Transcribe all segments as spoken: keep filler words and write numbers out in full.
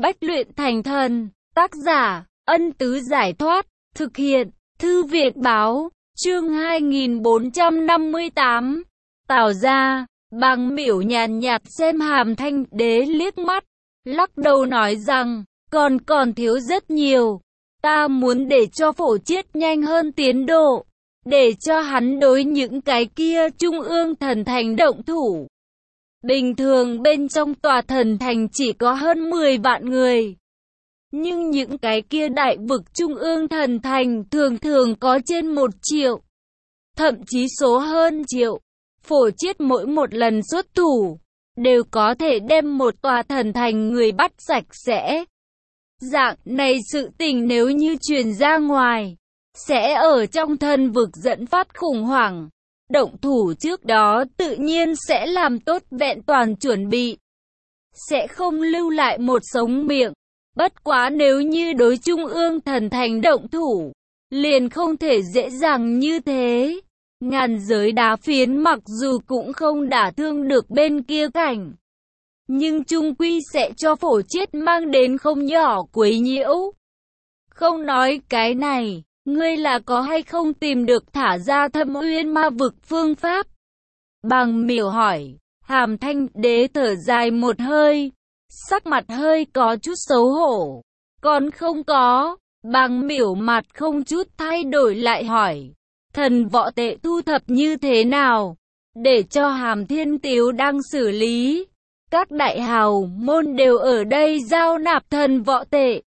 Bách luyện thành thần. Tác giả, Ân Tứ Giải Thoát. Thực hiện, Thư Viện Báo. Chương hai nghìn bốn trăm năm mươi tám. Tào gia. Bàng Miểu nhàn nhạt xem Hàm Thanh Đế liếc mắt, lắc đầu nói rằng, còn còn thiếu rất nhiều. Ta muốn để cho Phổ Chiết nhanh hơn tiến độ, để cho hắn đối những cái kia trung ương thần thành động thủ. Bình thường bên trong tòa thần thành chỉ có hơn mười vạn người, nhưng những cái kia đại vực trung ương thần thành thường thường có trên một triệu, thậm chí số hơn triệu. Phổ Chiết mỗi một lần xuất thủ, đều có thể đem một tòa thần thành người bắt sạch sẽ. Dạng này sự tình nếu như truyền ra ngoài, sẽ ở trong thần vực dẫn phát khủng hoảng. Động thủ trước đó tự nhiên sẽ làm tốt vẹn toàn chuẩn bị, sẽ không lưu lại một sống miệng. Bất quá nếu như đối trung ương thần thành động thủ, liền không thể dễ dàng như thế. Ngàn giới đá phiến mặc dù cũng không đả thương được bên kia cảnh, nhưng chung quy sẽ cho Phổ Chiết mang đến không nhỏ quấy nhiễu. Không nói cái này, ngươi là có hay không tìm được thả ra Thâm Uyên ma vực phương pháp? Bàng Miểu hỏi. Hàm Thanh Đế thở dài một hơi, sắc mặt hơi có chút xấu hổ. Còn không có. Bàng Miểu mặt không chút thay đổi lại hỏi, thần võ tệ thu thập như thế nào? Để cho Hàm Thiên Tiếu đang xử lý. Các đại hào môn đều ở đây giao nạp thần võ tệ,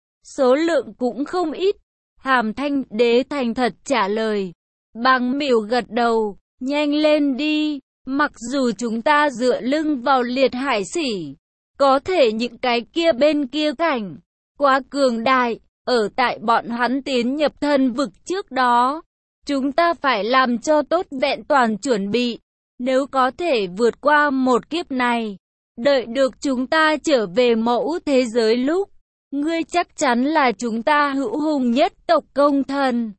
số lượng cũng không ít. Hàm Thanh Đế thành thật trả lời. Bàng Miểu gật đầu, nhanh lên đi. Mặc dù chúng ta dựa lưng vào liệt hải sỉ, có thể những cái kia bên kia cảnh quá cường đại, ở tại bọn hắn tiến nhập thần vực trước đó, chúng ta phải làm cho tốt vẹn toàn chuẩn bị. Nếu có thể vượt qua một kiếp này, đợi được chúng ta trở về mẫu thế giới lúc, ngươi chắc chắn là chúng ta hữu hùng nhất tộc công thần.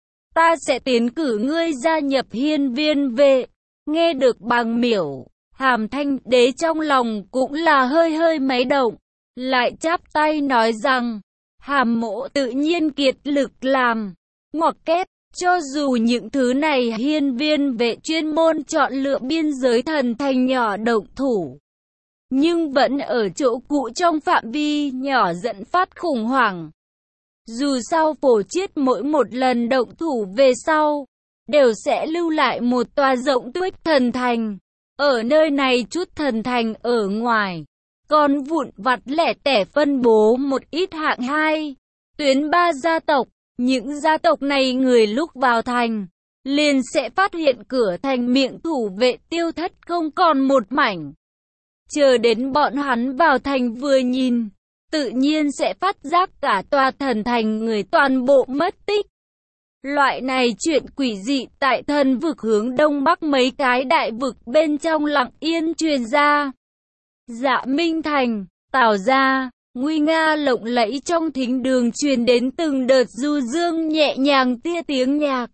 Ta sẽ tiến cử ngươi gia nhập hiên viên vệ. Nghe được Bàng Miểu, Hàm Thanh Đế trong lòng cũng là hơi hơi máy động, lại chắp tay nói rằng, Hàm mỗ tự nhiên kiệt lực làm. Ngoặc kép, cho dù những thứ này hiên viên vệ chuyên môn chọn lựa biên giới thần thành nhỏ động thủ, nhưng vẫn ở chỗ cũ trong phạm vi nhỏ dẫn phát khủng hoảng. Dù sao Phổ Chiết mỗi một lần động thủ về sau, đều sẽ lưu lại một tòa rộng tuếch thần thành. Ở nơi này chút thần thành ở ngoài, còn vụn vặt lẻ tẻ phân bố một ít hạng hai, tuyến ba gia tộc. Những gia tộc này người lúc vào thành, liền sẽ phát hiện cửa thành miệng thủ vệ tiêu thất không còn một mảnh. Chờ đến bọn hắn vào thành vừa nhìn, tự nhiên sẽ phát giác cả tòa thần thành người toàn bộ mất tích. Loại này chuyện quỷ dị tại thần vực hướng đông bắc mấy cái đại vực bên trong lặng yên truyền ra. Dạ Minh Thành, Tào gia, nguy nga lộng lẫy trong thính đường truyền đến từng đợt du dương nhẹ nhàng tia tiếng nhạc.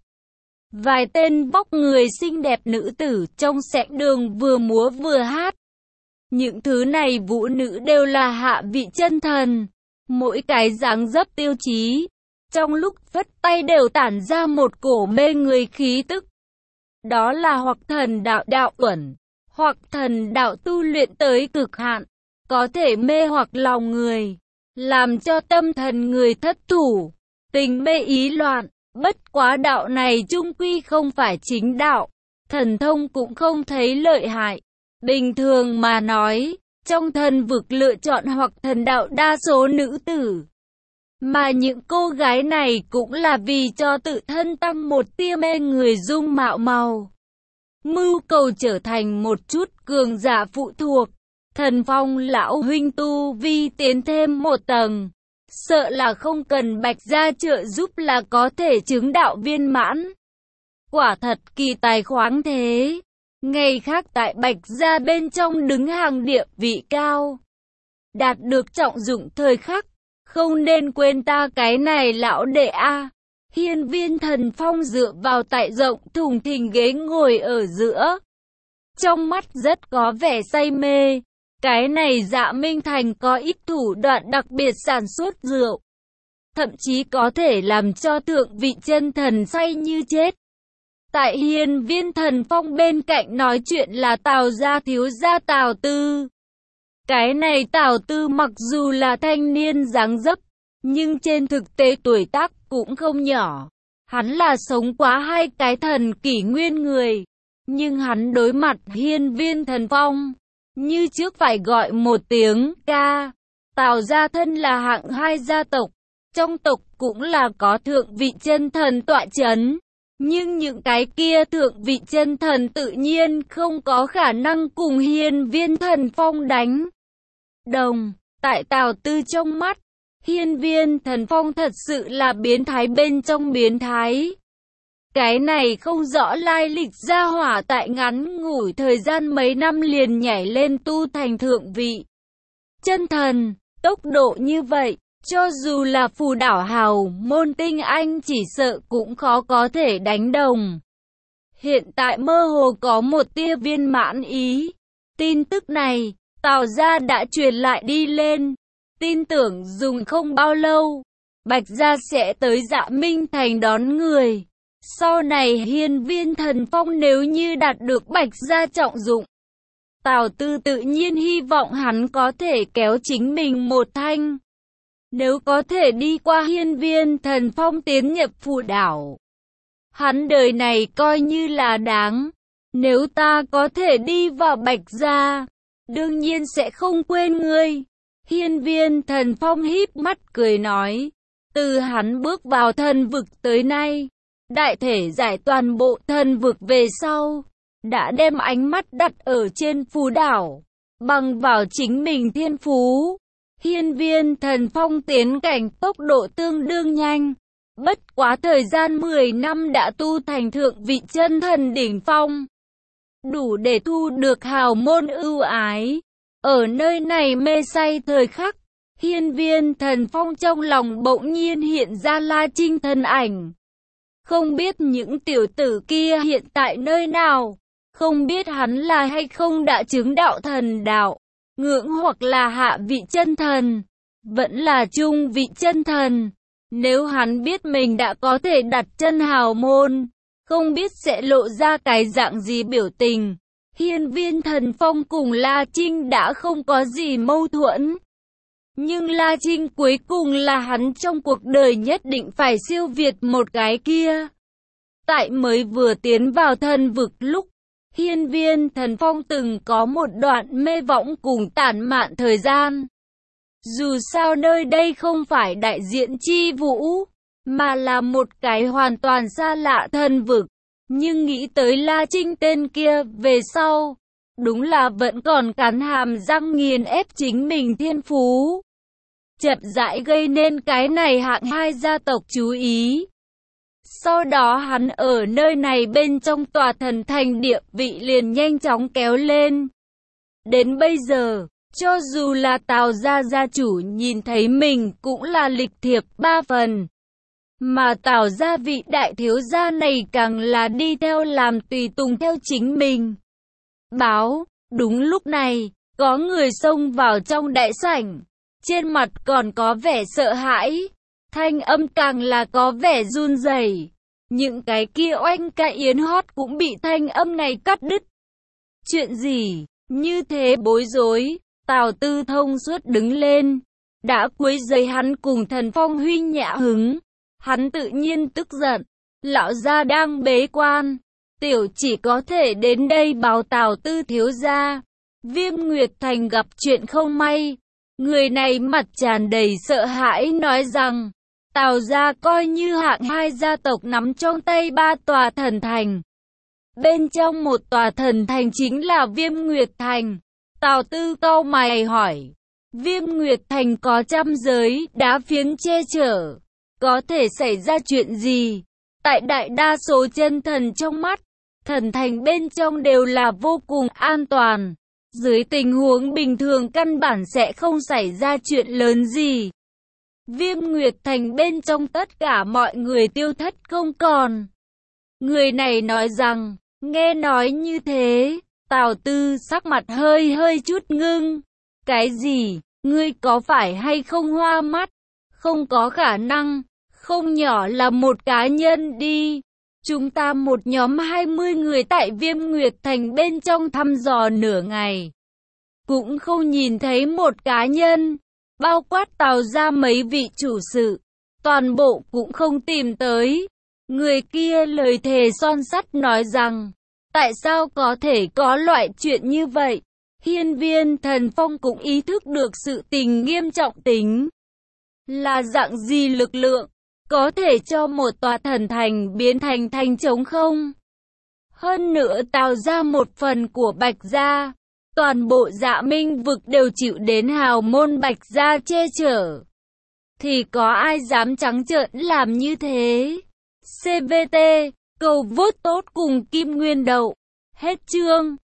Vài tên vóc người xinh đẹp nữ tử trong sảnh đường vừa múa vừa hát. Những thứ này vũ nữ đều là hạ vị chân thần, mỗi cái dáng dấp tiêu chí, trong lúc phất tay đều tản ra một cổ mê người khí tức. Đó là hoặc thần đạo đạo uẩn, hoặc thần đạo tu luyện tới cực hạn, có thể mê hoặc lòng người, làm cho tâm thần người thất thủ, tình mê ý loạn. Bất quá đạo này chung quy không phải chính đạo, thần thông cũng không thấy lợi hại. Bình thường mà nói, trong thần vực lựa chọn hoặc thần đạo đa số nữ tử, mà những cô gái này cũng là vì cho tự thân tăng một tia mê người dung mạo màu. Mưu cầu trở thành một chút cường giả phụ thuộc. Thần Phong lão huynh tu vi tiến thêm một tầng, sợ là không cần Bạch gia trợ giúp là có thể chứng đạo viên mãn. Quả thật kỳ tài khoáng thế. Ngày khác tại Bạch gia bên trong đứng hàng địa vị cao, đạt được trọng dụng thời khắc, không nên quên ta cái này lão đệ a. Hiên viên Thần Phong dựa vào tại rộng thùng thình ghế ngồi ở giữa, trong mắt rất có vẻ say mê. Cái này Dạ Minh Thành có ít thủ đoạn đặc biệt sản xuất rượu. Thậm chí có thể làm cho thượng vị chân thần say như chết. Tại hiên viên thần phong bên cạnh nói chuyện là Tào gia thiếu gia Tào Tư. Cái này Tào Tư mặc dù là thanh niên dáng dấp, nhưng trên thực tế tuổi tác cũng không nhỏ. Hắn là sống quá hai cái thần kỷ nguyên người. Nhưng hắn đối mặt hiên viên thần phong, như trước phải gọi một tiếng ca. Tào gia thân là hạng hai gia tộc. Trong tộc cũng là có thượng vị chân thần tọa chấn. Nhưng những cái kia thượng vị chân thần tự nhiên không có khả năng cùng hiên viên thần phong đánh đồng. Tại Tào Tư trong mắt, hiên viên thần phong thật sự là biến thái bên trong biến thái. Cái này không rõ lai lịch gia hỏa tại ngắn ngủi thời gian mấy năm liền nhảy lên tu thành thượng vị chân thần. Tốc độ như vậy, cho dù là phù đảo hào môn tinh anh chỉ sợ cũng khó có thể đánh đồng. Hiện tại mơ hồ có một tia viên mãn ý. Tin tức này, Tào gia đã truyền lại đi lên. Tin tưởng dùng không bao lâu, Bạch gia sẽ tới Dạ Minh Thành đón người. Sau này hiên viên thần phong nếu như đạt được Bạch gia trọng dụng, Tào Tư tự nhiên hy vọng hắn có thể kéo chính mình một thanh. Nếu có thể đi qua hiên viên thần phong tiến nhập phù đảo, hắn đời này coi như là đáng. Nếu ta có thể đi vào Bạch gia, đương nhiên sẽ không quên ngươi. Hiên viên thần phong híp mắt cười nói. Từ hắn bước vào thần vực tới nay, đại thể giải toàn bộ thần vực về sau, đã đem ánh mắt đặt ở trên phù đảo, bằng vào chính mình thiên phú. Hiên viên thần phong tiến cảnh tốc độ tương đương nhanh. Bất quá thời gian mười năm đã tu thành thượng vị chân thần đỉnh phong, đủ để thu được hào môn ưu ái. Ở nơi này mê say thời khắc, hiên viên thần phong trong lòng bỗng nhiên hiện ra La Trinh thân ảnh. Không biết những tiểu tử kia hiện tại nơi nào, không biết hắn là hay không đã chứng đạo thần đạo, ngưỡng hoặc là hạ vị chân thần, vẫn là trung vị chân thần. Nếu hắn biết mình đã có thể đặt chân hào môn, không biết sẽ lộ ra cái dạng gì biểu tình. Hiên viên thần phong cùng La Trinh đã không có gì mâu thuẫn. Nhưng La Trinh cuối cùng là hắn trong cuộc đời nhất định phải siêu việt một cái kia. Tại mới vừa tiến vào thần vực lúc, hiên viên thần phong từng có một đoạn mê võng cùng tản mạn thời gian. Dù sao nơi đây không phải đại diện chi vũ, mà là một cái hoàn toàn xa lạ thần vực. Nhưng nghĩ tới La Trinh tên kia về sau, đúng là vẫn còn cắn hàm răng nghiền ép chính mình thiên phú. Chậm rãi gây nên cái này hạng hai gia tộc chú ý. Sau đó hắn ở nơi này bên trong tòa thần thành địa vị liền nhanh chóng kéo lên. Đến bây giờ, cho dù là Tào gia gia chủ nhìn thấy mình cũng là lịch thiệp ba phần. Mà Tào gia vị đại thiếu gia này càng là đi theo làm tùy tùng theo chính mình. Báo, đúng lúc này, có người xông vào trong đại sảnh. Trên mặt còn có vẻ sợ hãi, thanh âm càng là có vẻ run rẩy. Những cái kia oanh ca yến hót cũng bị thanh âm này cắt đứt. Chuyện gì, như thế bối rối, Tào Tư thông suốt đứng lên. Đã quấy rầy hắn cùng thần phong huy nhã hứng. Hắn tự nhiên tức giận, lão gia đang bế quan, tiểu chỉ có thể đến đây báo Tào Tư thiếu gia. Viêm Nguyệt Thành gặp chuyện không may. Người này mặt tràn đầy sợ hãi nói rằng, Tào gia coi như hạng hai gia tộc nắm trong tay ba tòa thần thành. Bên trong một tòa thần thành chính là Viêm Nguyệt Thành. Tào Tư cau mày hỏi, Viêm Nguyệt Thành có trăm giới đá phiến che chở, có thể xảy ra chuyện gì? Tại đại đa số chân thần trong mắt, thần thành bên trong đều là vô cùng an toàn. Dưới tình huống bình thường căn bản sẽ không xảy ra chuyện lớn gì. Viêm Nguyệt Thành bên trong tất cả mọi người tiêu thất không còn. Người này nói rằng, nghe nói như thế, Tào Tư sắc mặt hơi hơi chút ngưng. Cái gì? Ngươi có phải hay không hoa mắt? Không có khả năng, không nhỏ là một cá nhân đi. Chúng ta một nhóm hai mươi người tại Viêm Nguyệt Thành bên trong thăm dò nửa ngày. Cũng không nhìn thấy một cá nhân, bao quát Tào ra mấy vị chủ sự. Toàn bộ cũng không tìm tới. Người kia lời thề son sắt nói rằng, tại sao có thể có loại chuyện như vậy? Hiên Viên Thần Phong cũng ý thức được sự tình nghiêm trọng tính. Là dạng gì lực lượng, có thể cho một tòa thần thành biến thành thành trống không? Hơn nữa tạo ra một phần của Bạch Gia, toàn bộ Dạ Minh vực đều chịu đến hào môn Bạch Gia che chở. Thì có ai dám trắng trợn làm như thế? xê vê tê, cầu vote tốt cùng Kim Nguyên Đậu. Hết chương.